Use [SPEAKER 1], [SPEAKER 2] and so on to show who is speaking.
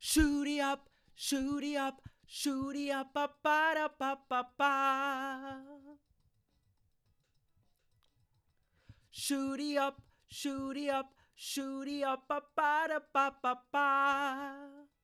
[SPEAKER 1] Shooty up, shooty up, shooty up, ba ba da ba ba ba. Shooty up, shooty up, shooty up, ba ba da ba ba ba.